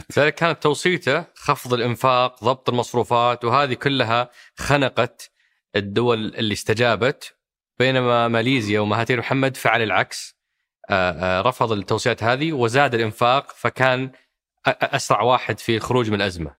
لذلك كانت توصيته خفض الإنفاق، ضبط المصروفات، وهذه كلها خنقت الدول اللي استجابت. بينما ماليزيا ومهاتير محمد فعل العكس، رفض التوصيات هذه وزاد الإنفاق، فكان أسرع واحد في الخروج من الأزمة.